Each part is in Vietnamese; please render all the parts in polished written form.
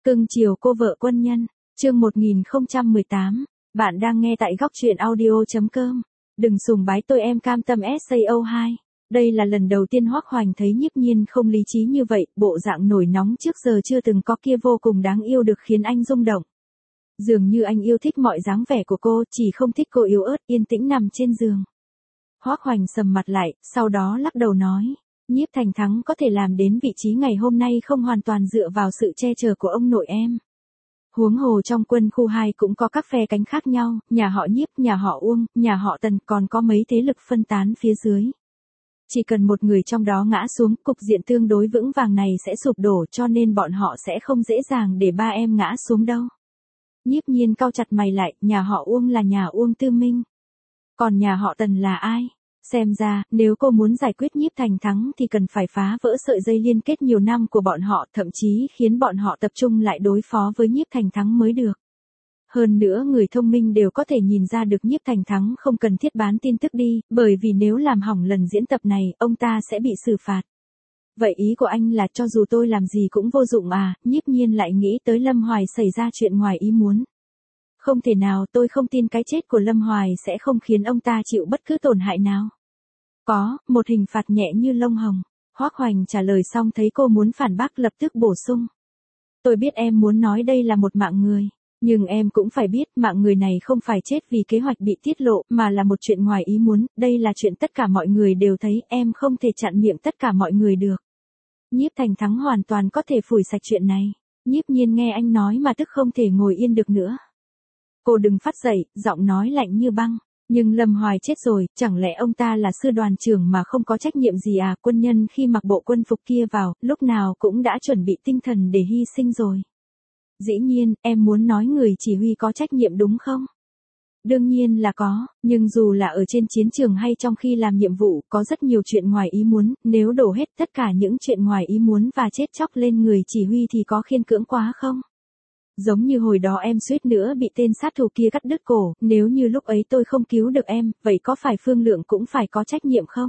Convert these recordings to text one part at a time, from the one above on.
Cưng chiều cô vợ quân nhân, chương 1018, bạn đang nghe tại góc truyện audio.com. Đừng sùng bái tôi em cam tâm SAO2. Đây là lần đầu tiên Hoắc Hoành thấy Nhiếp Nhiên không lý trí như vậy, bộ dạng nổi nóng trước giờ chưa từng có kia vô cùng đáng yêu được khiến anh rung động. Dường như anh yêu thích mọi dáng vẻ của cô, chỉ không thích cô yếu ớt yên tĩnh nằm trên giường. Hoắc Hoành sầm mặt lại, sau đó lắc đầu nói. Nhiếp Thành Thắng có thể làm đến vị trí ngày hôm nay không hoàn toàn dựa vào sự che chở của ông nội em. Huống hồ trong quân khu 2 cũng có các phe cánh khác nhau, nhà họ Nhiếp, nhà họ Uông, nhà họ Tần, còn có mấy thế lực phân tán phía dưới. Chỉ cần một người trong đó ngã xuống, cục diện tương đối vững vàng này sẽ sụp đổ, cho nên bọn họ sẽ không dễ dàng để ba em ngã xuống đâu. Nhiếp Nhiên cau chặt mày lại, nhà họ Uông là nhà Uông Tư Minh. Còn nhà họ Tần là ai? Xem ra, nếu cô muốn giải quyết Nhiếp Thành Thắng thì cần phải phá vỡ sợi dây liên kết nhiều năm của bọn họ, thậm chí khiến bọn họ tập trung lại đối phó với Nhiếp Thành Thắng mới được. Hơn nữa người thông minh đều có thể nhìn ra được Nhiếp Thành Thắng không cần thiết bán tin tức đi, bởi vì nếu làm hỏng lần diễn tập này, ông ta sẽ bị xử phạt. Vậy ý của anh là cho dù tôi làm gì cũng vô dụng à? Nhiếp Nhiên lại nghĩ tới Lâm Hoài xảy ra chuyện ngoài ý muốn. Không thể nào, tôi không tin cái chết của Lâm Hoài sẽ không khiến ông ta chịu bất cứ tổn hại nào. Có, một hình phạt nhẹ như lông hồng. Hoắc Hoành trả lời xong thấy cô muốn phản bác lập tức bổ sung. Tôi biết em muốn nói đây là một mạng người. Nhưng em cũng phải biết mạng người này không phải chết vì kế hoạch bị tiết lộ, mà là một chuyện ngoài ý muốn, đây là chuyện tất cả mọi người đều thấy, em không thể chặn miệng tất cả mọi người được. Nhiếp Thành Thắng hoàn toàn có thể phủi sạch chuyện này. Nhiếp Nhiên nghe anh nói mà tức không thể ngồi yên được nữa. Cô đừng phát dậy, giọng nói lạnh như băng. Nhưng Lâm Hoài chết rồi, chẳng lẽ ông ta là sư đoàn trưởng mà không có trách nhiệm gì à? Quân nhân khi mặc bộ quân phục kia vào, lúc nào cũng đã chuẩn bị tinh thần để hy sinh rồi. Dĩ nhiên, em muốn nói người chỉ huy có trách nhiệm đúng không? Đương nhiên là có, nhưng dù là ở trên chiến trường hay trong khi làm nhiệm vụ, có rất nhiều chuyện ngoài ý muốn, nếu đổ hết tất cả những chuyện ngoài ý muốn và chết chóc lên người chỉ huy thì có khiên cưỡng quá không? Giống như hồi đó em suýt nữa bị tên sát thủ kia cắt đứt cổ, nếu như lúc ấy tôi không cứu được em, vậy có phải Phương Lượng cũng phải có trách nhiệm không?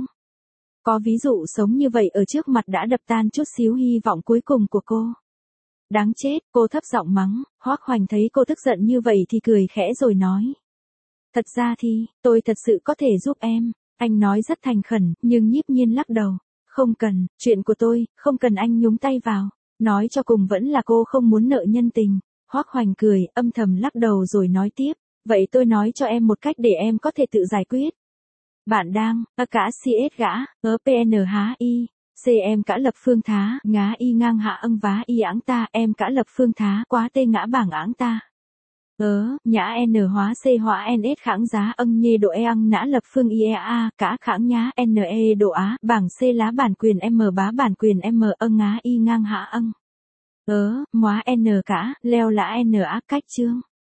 Có ví dụ sống như vậy ở trước mặt đã đập tan chút xíu hy vọng cuối cùng của cô. Đáng chết, cô thấp giọng mắng. Hoắc Hoành thấy cô tức giận như vậy thì cười khẽ rồi nói. Thật ra thì, tôi thật sự có thể giúp em. Anh nói rất thành khẩn, nhưng Nhiếp Nhiên lắc đầu. Không cần, chuyện của tôi, không cần anh nhúng tay vào. Nói cho cùng vẫn là cô không muốn nợ nhân tình. Hoắc Hoành cười, âm thầm lắc đầu rồi nói tiếp. Vậy tôi nói cho em một cách để em có thể tự giải quyết. Bạn đang, cả CS gã, PNHI. Em cả lập phương thá, ngá y ngang hạ âng vá y áng ta, em cả lập phương thá, quá tê ngã bảng áng ta. Nhã n hóa c hóa ns kháng giá âng nhê độ e ăng nã lập phương iea, cả kháng nhá ne độ á, bảng c lá bản quyền m bá bản quyền m âng ngá y ngang hạ âng. Móa n cả, leo lã n á cách chương.